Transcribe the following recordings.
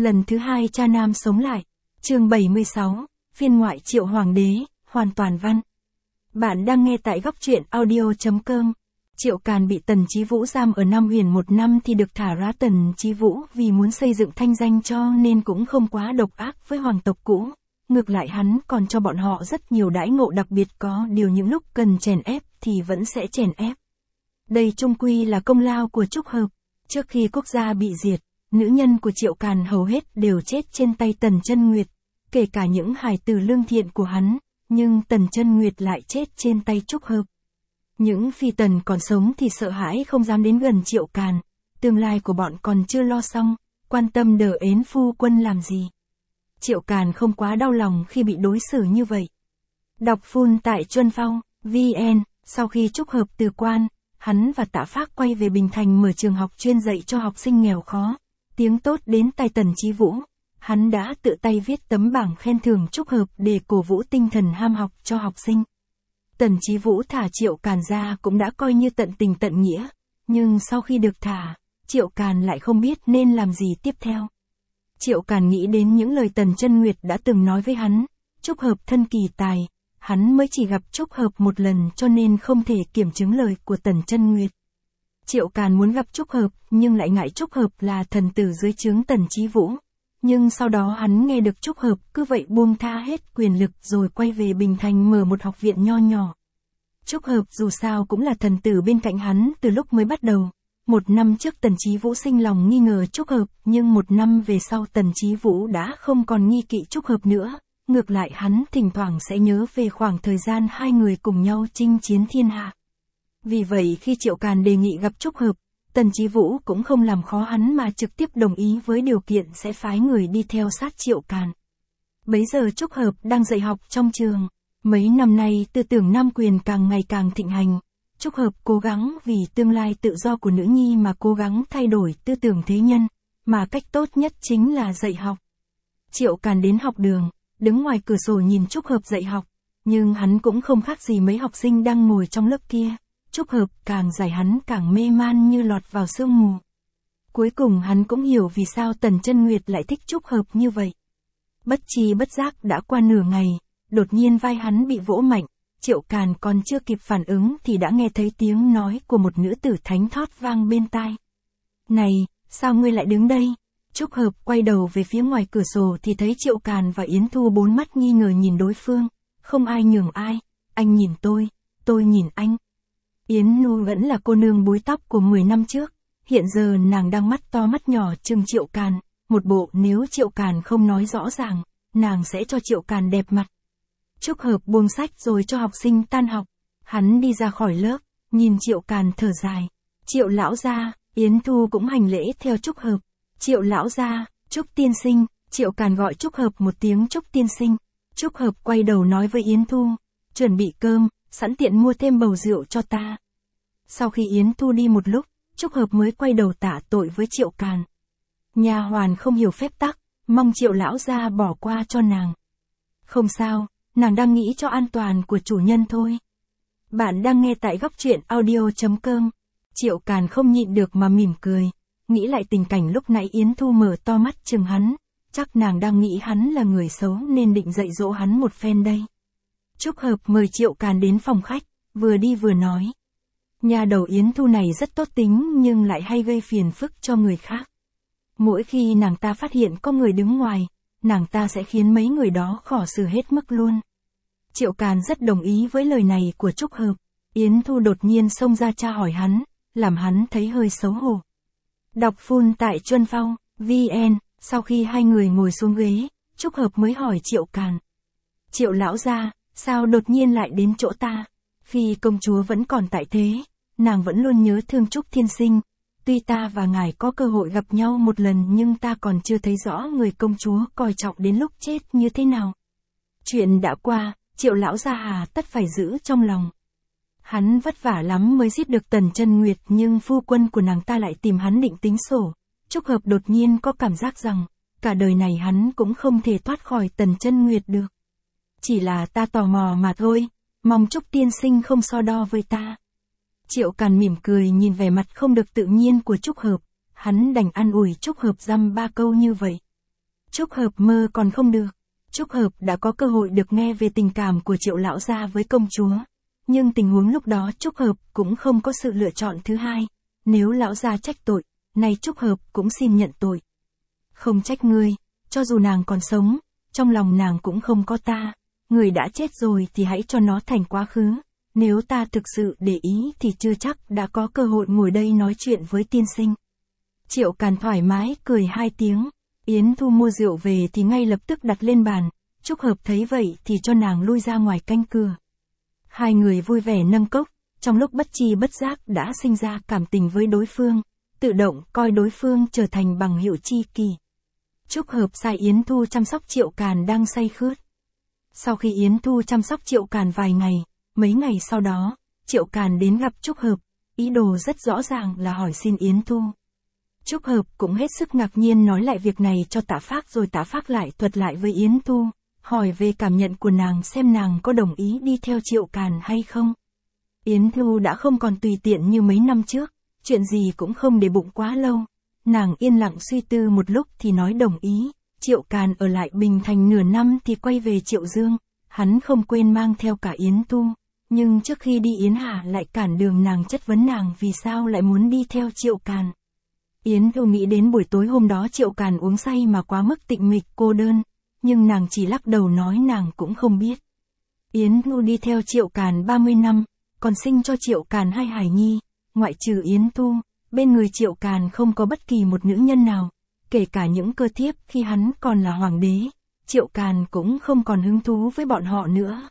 Lần thứ hai cha nam sống lại. Chương 76, phiên ngoại Triệu Hoàng đế, hoàn toàn văn. Bạn đang nghe tại góc truyện audio.com. Triệu Càn bị Tần Chí Vũ giam ở Nam Huyền 1 năm thì được thả ra. Tần Chí Vũ vì muốn xây dựng thanh danh cho nên cũng không quá độc ác với hoàng tộc cũ. Ngược lại hắn còn cho bọn họ rất nhiều đãi ngộ đặc biệt, có điều những lúc cần chèn ép thì vẫn sẽ chèn ép. Đây chung quy là công lao của Trúc Hợp. Trước khi quốc gia bị diệt, nữ nhân của Triệu Càn hầu hết đều chết trên tay Tần Chân Nguyệt, kể cả những hài tử lương thiện của hắn, nhưng Tần Chân Nguyệt lại chết trên tay Trúc Hợp. Những phi tần còn sống thì sợ hãi không dám đến gần Triệu Càn, tương lai của bọn còn chưa lo xong, quan tâm đờ ến phu quân làm gì. Triệu Càn không quá đau lòng khi bị đối xử như vậy. Đọc full tại Chuân Phong, VN, sau khi Trúc Hợp từ quan, hắn và Tạ Phác quay về Bình Thành mở trường học chuyên dạy cho học sinh nghèo khó. Tiếng tốt đến tai Tần Chí Vũ, hắn đã tự tay viết tấm bảng khen thưởng Trúc Hợp để cổ vũ tinh thần ham học cho học sinh. Tần Chí Vũ thả Triệu Càn ra cũng đã coi như tận tình tận nghĩa, nhưng sau khi được thả, Triệu Càn lại không biết nên làm gì tiếp theo. Triệu Càn nghĩ đến những lời Tần Chân Nguyệt đã từng nói với hắn, Trúc Hợp thân kỳ tài, hắn mới chỉ gặp Trúc Hợp một lần cho nên không thể kiểm chứng lời của Tần Chân Nguyệt. Triệu Càn muốn gặp Trúc Hợp nhưng lại ngại Trúc Hợp là thần tử dưới trướng Tần Chí Vũ. Nhưng sau đó hắn nghe được Trúc Hợp cứ vậy buông tha hết quyền lực rồi quay về Bình Thành mở một học viện nho nhỏ. Trúc Hợp dù sao cũng là thần tử bên cạnh hắn từ lúc mới bắt đầu. 1 năm trước Tần Chí Vũ sinh lòng nghi ngờ Trúc Hợp, nhưng 1 năm về sau Tần Chí Vũ đã không còn nghi kỵ Trúc Hợp nữa. Ngược lại hắn thỉnh thoảng sẽ nhớ về khoảng thời gian hai người cùng nhau chinh chiến thiên hạ. Vì vậy khi Triệu Càn đề nghị gặp Trúc Hợp, Tần Chí Vũ cũng không làm khó hắn mà trực tiếp đồng ý với điều kiện sẽ phái người đi theo sát Triệu Càn. Bấy giờ Trúc Hợp đang dạy học trong trường. Mấy năm nay tư tưởng nam quyền càng ngày càng thịnh hành. Trúc Hợp cố gắng vì tương lai tự do của nữ nhi mà cố gắng thay đổi tư tưởng thế nhân, mà cách tốt nhất chính là dạy học. Triệu Càn đến học đường, đứng ngoài cửa sổ nhìn Trúc Hợp dạy học, nhưng hắn cũng không khác gì mấy học sinh đang ngồi trong lớp kia. Trúc Hợp càng dạy hắn càng mê man như lọt vào sương mù. Cuối cùng hắn cũng hiểu vì sao Tần Chân Nguyệt lại thích Trúc Hợp như vậy. Bất tri bất giác đã qua nửa ngày, đột nhiên vai hắn bị vỗ mạnh, Triệu Càn còn chưa kịp phản ứng thì đã nghe thấy tiếng nói của một nữ tử thánh thót vang bên tai. Này, sao ngươi lại đứng đây? Trúc Hợp quay đầu về phía ngoài cửa sổ thì thấy Triệu Càn và Yến Thu bốn mắt nghi ngờ nhìn đối phương, không ai nhường ai, anh nhìn tôi nhìn anh. Yến Thu vẫn là cô nương búi tóc của 10 năm trước, hiện giờ nàng đang mắt to mắt nhỏ trừng Triệu Càn, một bộ nếu Triệu Càn không nói rõ ràng, nàng sẽ cho Triệu Càn đẹp mặt. Trúc Hợp buông sách rồi cho học sinh tan học, hắn đi ra khỏi lớp, nhìn Triệu Càn thở dài. Triệu lão gia, Yến Thu cũng hành lễ theo Trúc Hợp. Triệu lão gia, Trúc tiên sinh, Triệu Càn gọi Trúc Hợp một tiếng Trúc tiên sinh. Trúc Hợp quay đầu nói với Yến Thu, chuẩn bị cơm, sẵn tiện mua thêm bầu rượu cho ta. Sau khi Yến Thu đi một lúc, Trúc Hợp mới quay đầu tạ tội với Triệu Càn. Nha hoàn không hiểu phép tắc, mong Triệu lão gia bỏ qua cho nàng. Không sao, nàng đang nghĩ cho an toàn của chủ nhân thôi. Bạn đang nghe tại góc truyện audio.com. Triệu Càn không nhịn được mà mỉm cười, nghĩ lại tình cảnh lúc nãy Yến Thu mở to mắt chừng hắn, chắc nàng đang nghĩ hắn là người xấu nên định dạy dỗ hắn một phen đây. Trúc Hợp mời Triệu Càn đến phòng khách, vừa đi vừa nói. Nhà đầu Yến Thu này rất tốt tính nhưng lại hay gây phiền phức cho người khác. Mỗi khi nàng ta phát hiện có người đứng ngoài, nàng ta sẽ khiến mấy người đó khó xử hết mức luôn. Triệu Càn rất đồng ý với lời này của Trúc Hợp. Yến Thu đột nhiên xông ra tra hỏi hắn, làm hắn thấy hơi xấu hổ. Đọc full tại Chuân Phong, VN, sau khi hai người ngồi xuống ghế, Trúc Hợp mới hỏi Triệu Càn. Triệu lão gia, sao đột nhiên lại đến chỗ ta? Khi công chúa vẫn còn tại thế, nàng vẫn luôn nhớ thương Trúc tiên sinh. Tuy ta và ngài có cơ hội gặp nhau một lần nhưng ta còn chưa thấy rõ người công chúa coi trọng đến lúc chết như thế nào. Chuyện đã qua, Triệu lão gia hà tất phải giữ trong lòng. Hắn vất vả lắm mới giết được Tần Chân Nguyệt nhưng phu quân của nàng ta lại tìm hắn định tính sổ. Trúc Hợp đột nhiên có cảm giác rằng, cả đời này hắn cũng không thể thoát khỏi Tần Chân Nguyệt được. Chỉ là ta tò mò mà thôi, mong Trúc tiên sinh không so đo với ta. Triệu Càn mỉm cười nhìn vẻ mặt không được tự nhiên của Trúc Hợp, hắn đành an ủi Trúc Hợp dăm ba câu như vậy. Trúc Hợp mơ còn không được. Trúc Hợp đã có cơ hội được nghe về tình cảm của Triệu lão gia với công chúa. Nhưng tình huống lúc đó Trúc Hợp cũng không có sự lựa chọn thứ hai. Nếu lão gia trách tội, nay Trúc Hợp cũng xin nhận tội. Không trách ngươi, cho dù nàng còn sống, trong lòng nàng cũng không có ta. Người đã chết rồi thì hãy cho nó thành quá khứ. Nếu ta thực sự để ý thì chưa chắc đã có cơ hội ngồi đây nói chuyện với tiên sinh. Triệu Càn thoải mái cười 2 tiếng. Yến Thu mua rượu về thì ngay lập tức đặt lên bàn. Trúc Hợp thấy vậy thì cho nàng lui ra ngoài canh cửa. Hai người vui vẻ nâng cốc, trong lúc bất tri bất giác đã sinh ra cảm tình với đối phương, tự động coi đối phương trở thành bằng hữu tri kỷ. Trúc Hợp sai Yến Thu chăm sóc Triệu Càn đang say khướt. Sau khi Yến Thu chăm sóc Triệu Càn vài ngày, mấy ngày sau đó, Triệu Càn đến gặp Trúc Hợp, ý đồ rất rõ ràng là hỏi xin Yến Thu. Trúc Hợp cũng hết sức ngạc nhiên nói lại việc này cho Tạ Phác, rồi Tạ Phác lại thuật lại với Yến Thu, hỏi về cảm nhận của nàng xem nàng có đồng ý đi theo Triệu Càn hay không. Yến Thu đã không còn tùy tiện như mấy năm trước, chuyện gì cũng không để bụng quá lâu. Nàng yên lặng suy tư một lúc thì nói đồng ý. Triệu Càn ở lại Bình Thành nửa năm thì quay về Triệu Dương, hắn không quên mang theo cả Yến Thu, nhưng trước khi đi Yến Hà lại cản đường nàng, chất vấn nàng vì sao lại muốn đi theo Triệu Càn. Yến Thu nghĩ đến buổi tối hôm đó Triệu Càn uống say mà quá mức tịnh mịch cô đơn, nhưng nàng chỉ lắc đầu nói nàng cũng không biết. Yến Thu đi theo Triệu Càn 30 năm, còn sinh cho Triệu Càn 2 hài nhi, ngoại trừ Yến Thu, bên người Triệu Càn không có bất kỳ một nữ nhân nào, kể cả những cơ thiếp khi hắn còn là hoàng đế, Triệu Càn cũng không còn hứng thú với bọn họ nữa.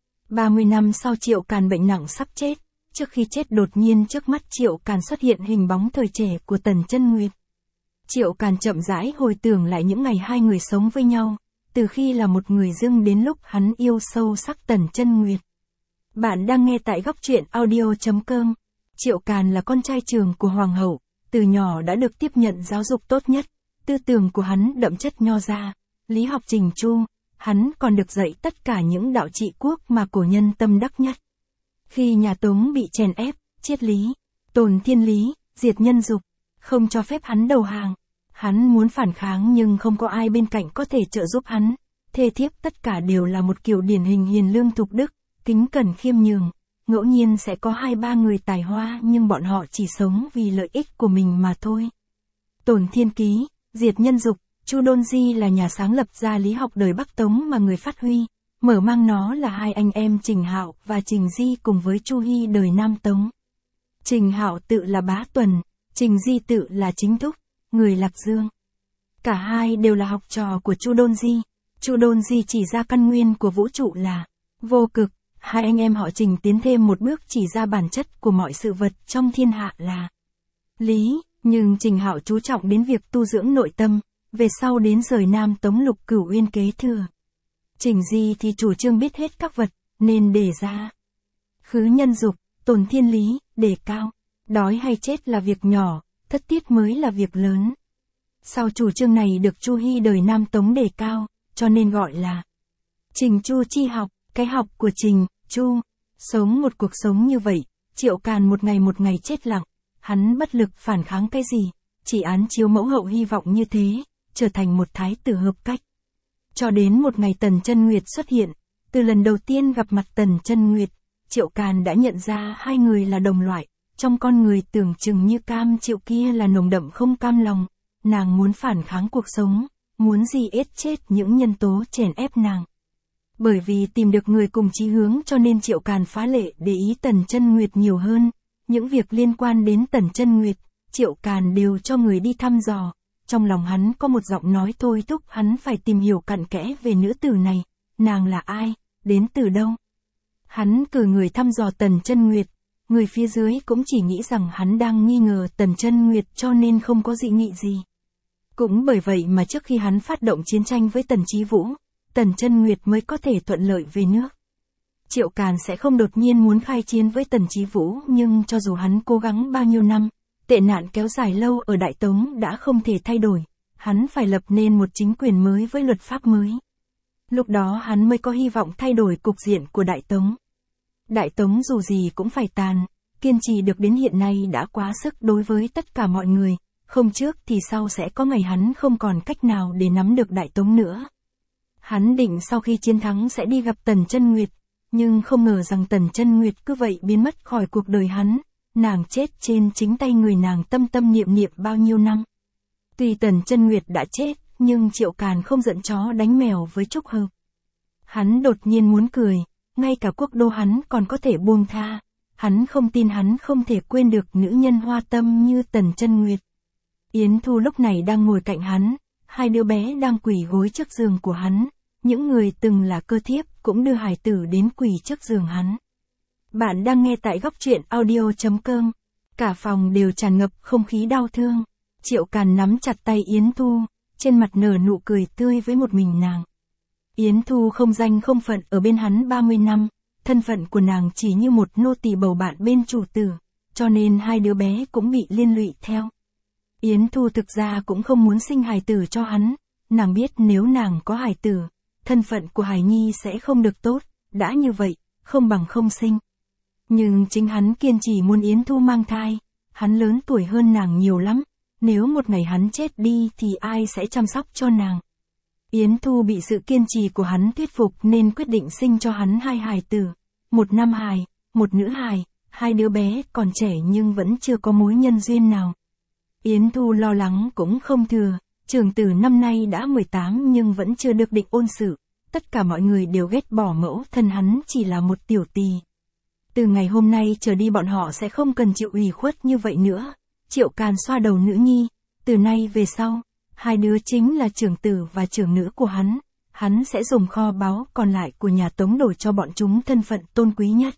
30 năm sau Triệu Càn bệnh nặng sắp chết, trước khi chết đột nhiên trước mắt Triệu Càn xuất hiện hình bóng thời trẻ của Tần Chân Nguyệt. Triệu Càn chậm rãi hồi tưởng lại những ngày hai người sống với nhau, từ khi là một người dưng đến lúc hắn yêu sâu sắc Tần Chân Nguyệt. Bạn đang nghe tại góc truyện audio.com. Triệu Càn là con trai trưởng của hoàng hậu, từ nhỏ đã được tiếp nhận giáo dục tốt nhất, tư tưởng của hắn đậm chất nho gia, lý học chỉnh chu, hắn còn được dạy tất cả những đạo trị quốc mà cổ nhân tâm đắc nhất. Khi nhà Tống bị chèn ép, triết lý, tồn thiên lý, diệt nhân dục, không cho phép hắn đầu hàng. Hắn muốn phản kháng nhưng không có ai bên cạnh có thể trợ giúp hắn. Thê thiếp tất cả đều là một kiểu điển hình hiền lương thục đức, kính cẩn khiêm nhường. Ngẫu nhiên sẽ có 2-3 người tài hoa nhưng bọn họ chỉ sống vì lợi ích của mình mà thôi. Tồn thiên ký, diệt nhân dục, Chu Đôn Di là nhà sáng lập ra lý học đời Bắc Tống mà người phát huy. Mở mang nó là hai anh em Trình Hạo và Trình Di cùng với Chu Hy đời Nam Tống. Trình Hạo tự là Bá Tuần, Trình Di tự là Chính Thúc, người Lạc Dương. Cả hai đều là học trò của Chu Đôn Di. Chu Đôn Di chỉ ra căn nguyên của vũ trụ là vô cực. Hai anh em họ Trình tiến thêm một bước chỉ ra bản chất của mọi sự vật trong thiên hạ là lý, nhưng Trình Hạo chú trọng đến việc tu dưỡng nội tâm, về sau đến rời Nam Tống Lục Cửu Uyên kế thừa. Trình Di thì chủ trương biết hết các vật, nên đề ra khứ nhân dục, tồn thiên lý, đề cao, đói hay chết là việc nhỏ, thất tiết mới là việc lớn. Sau chủ trương này được Chu Hy đời Nam Tống đề cao, cho nên gọi là Trình Chu chi học, cái học của Trình, Chu. Sống một cuộc sống như vậy, Triệu Càn một ngày chết lặng, hắn bất lực phản kháng cái gì, chỉ án chiếu mẫu hậu hy vọng như thế, trở thành một thái tử hợp cách. Cho đến một ngày Tần Chân Nguyệt xuất hiện, từ lần đầu tiên gặp mặt Tần Chân Nguyệt, Triệu Càn đã nhận ra hai người là đồng loại, trong con người tưởng chừng như cam chịu kia là nồng đậm không cam lòng, nàng muốn phản kháng cuộc sống, muốn gì ết chết những nhân tố chèn ép nàng. Bởi vì tìm được người cùng chí hướng cho nên Triệu Càn phá lệ để ý Tần Chân Nguyệt nhiều hơn, những việc liên quan đến Tần Chân Nguyệt, Triệu Càn đều cho người đi thăm dò. Trong lòng hắn có một giọng nói thôi thúc hắn phải tìm hiểu cặn kẽ về nữ tử này, nàng là ai, đến từ đâu. Hắn cử người thăm dò Tần Chân Nguyệt, người phía dưới cũng chỉ nghĩ rằng hắn đang nghi ngờ Tần Chân Nguyệt cho nên không có dị nghị gì. Cũng bởi vậy mà trước khi hắn phát động chiến tranh với Tần Chí Vũ, Tần Chân Nguyệt mới có thể thuận lợi về nước. Triệu Càn sẽ không đột nhiên muốn khai chiến với Tần Chí Vũ, nhưng cho dù hắn cố gắng bao nhiêu năm, tệ nạn kéo dài lâu ở Đại Tống đã không thể thay đổi, hắn phải lập nên một chính quyền mới với luật pháp mới. Lúc đó hắn mới có hy vọng thay đổi cục diện của Đại Tống. Đại Tống dù gì cũng phải tàn, kiên trì được đến hiện nay đã quá sức đối với tất cả mọi người, không trước thì sau sẽ có ngày hắn không còn cách nào để nắm được Đại Tống nữa. Hắn định sau khi chiến thắng sẽ đi gặp Tần Chân Nguyệt, nhưng không ngờ rằng Tần Chân Nguyệt cứ vậy biến mất khỏi cuộc đời hắn, nàng chết trên chính tay người nàng tâm tâm niệm niệm bao nhiêu năm. Tuy Tần Chân Nguyệt đã chết, nhưng Triệu Càn không giận chó đánh mèo với Trúc Hợp. Hắn đột nhiên muốn cười, ngay cả quốc đô hắn còn có thể buông tha, hắn không tin hắn không thể quên được nữ nhân hoa tâm như Tần Chân Nguyệt. Yến Thu lúc này đang ngồi cạnh hắn, hai đứa bé đang quỳ gối trước giường của hắn, những người từng là cơ thiếp cũng đưa hài tử đến quỳ trước giường hắn. Bạn đang nghe tại góc truyện audio.com, cả phòng đều tràn ngập không khí đau thương. Triệu Càn nắm chặt tay Yến Thu, trên mặt nở nụ cười tươi với một mình nàng. Yến Thu không danh không phận ở bên hắn 30 năm, thân phận của nàng chỉ như một nô tỳ bầu bạn bên chủ tử, cho nên hai đứa bé cũng bị liên lụy theo. Yến Thu thực ra cũng không muốn sinh hài tử cho hắn, nàng biết nếu nàng có hài tử, thân phận của hài nhi sẽ không được tốt, đã như vậy, không bằng không sinh. Nhưng chính hắn kiên trì muốn Yến Thu mang thai, hắn lớn tuổi hơn nàng nhiều lắm, nếu một ngày hắn chết đi thì ai sẽ chăm sóc cho nàng. Yến Thu bị sự kiên trì của hắn thuyết phục nên quyết định sinh cho hắn hai hài tử, một nam hài, một nữ hài, hai đứa bé còn trẻ nhưng vẫn chưa có mối nhân duyên nào. Yến Thu lo lắng cũng không thừa, trưởng tử năm nay đã 18 nhưng vẫn chưa được định ôn sự, tất cả mọi người đều ghét bỏ mẫu thân hắn chỉ là một tiểu tỳ. Từ ngày hôm nay trở đi bọn họ sẽ không cần chịu ủy khuất như vậy nữa. Triệu Càn xoa đầu nữ nhi, từ nay về sau, hai đứa chính là trưởng tử và trưởng nữ của hắn sẽ dùng kho báu còn lại của nhà Tống đổi cho bọn chúng thân phận tôn quý nhất.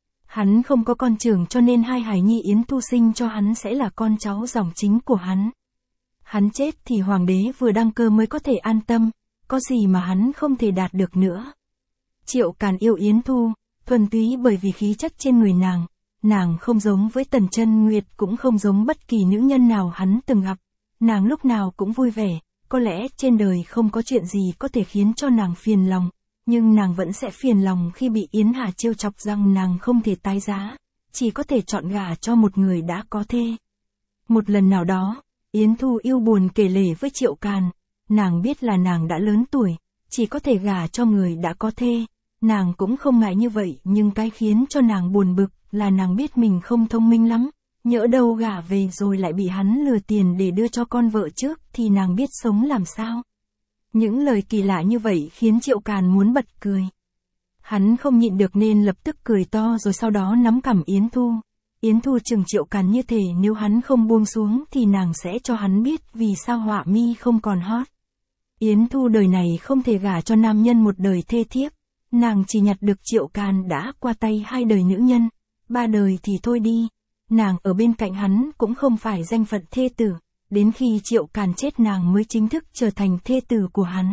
Hắn không có con trưởng cho nên hai hài nhi Yến Thu sinh cho hắn sẽ là con cháu dòng chính của hắn. Hắn chết thì hoàng đế vừa đăng cơ mới có thể an tâm, có gì mà hắn không thể đạt được nữa. Triệu Càn yêu Yến Thu, thuần túy bởi vì khí chất trên người nàng không giống với Tần Chân Nguyệt cũng không giống bất kỳ nữ nhân nào hắn từng gặp, nàng lúc nào cũng vui vẻ, có lẽ trên đời không có chuyện gì có thể khiến cho nàng phiền lòng, nhưng nàng vẫn sẽ phiền lòng khi bị Yến Hà trêu chọc rằng nàng không thể tái giá, chỉ có thể chọn gả cho một người đã có thê. Một lần nào đó, Yến Thu yêu buồn kể lể với Triệu Càn, nàng biết là nàng đã lớn tuổi, chỉ có thể gả cho người đã có thê, nàng cũng không ngại như vậy nhưng cái khiến cho nàng buồn bực là nàng biết mình không thông minh lắm, nhỡ đâu gả về rồi lại bị hắn lừa tiền để đưa cho con vợ trước thì nàng biết sống làm sao. Những lời kỳ lạ như vậy khiến Triệu Càn muốn bật cười. Hắn không nhịn được nên lập tức cười to rồi sau đó nắm cằm Yến Thu. Yến Thu chừng Triệu Càn như thể nếu hắn không buông xuống thì nàng sẽ cho hắn biết vì sao họa mi không còn hot. Yến Thu đời này không thể gả cho nam nhân một đời thê thiếp, nàng chỉ nhặt được Triệu Càn đã qua tay 2 đời nữ nhân, 3 đời thì thôi đi, nàng ở bên cạnh hắn cũng không phải danh phận thê tử, đến khi Triệu Càn chết nàng mới chính thức trở thành thê tử của hắn.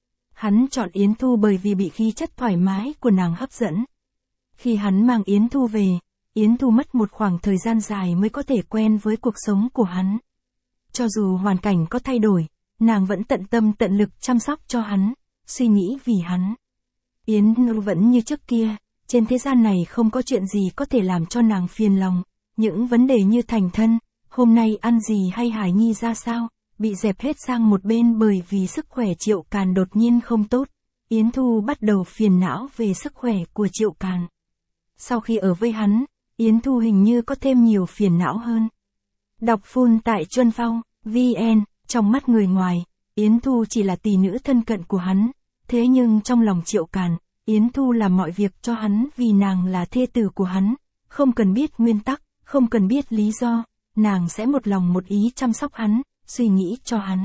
Hắn chọn Yến Thu bởi vì bị khí chất thoải mái của nàng hấp dẫn. Khi hắn mang Yến Thu về, Yến Thu mất một khoảng thời gian dài mới có thể quen với cuộc sống của hắn. Cho dù hoàn cảnh có thay đổi, nàng vẫn tận tâm tận lực chăm sóc cho hắn, suy nghĩ vì hắn. Yến Thu vẫn như trước kia, trên thế gian này không có chuyện gì có thể làm cho nàng phiền lòng, những vấn đề như thành thân, hôm nay ăn gì hay hài nhi ra sao, bị dẹp hết sang một bên bởi vì sức khỏe Triệu Càn đột nhiên không tốt. Yến Thu bắt đầu phiền não về sức khỏe của Triệu Càn. Sau khi ở với hắn, Yến Thu hình như có thêm nhiều phiền não hơn. Đọc full tại Chuân Phong, VN, trong mắt người ngoài, Yến Thu chỉ là tỷ nữ thân cận của hắn, thế nhưng trong lòng Triệu Càn, Yến Thu làm mọi việc cho hắn vì nàng là thê tử của hắn, không cần biết nguyên tắc, không cần biết lý do, nàng sẽ một lòng một ý chăm sóc hắn, suy nghĩ cho hắn.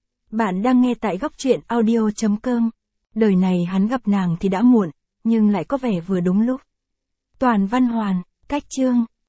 Bạn đang nghe tại góc truyện audio.com. Đời này hắn gặp nàng thì đã muộn, nhưng lại có vẻ vừa đúng lúc. Toàn Văn Hoàn, cách chương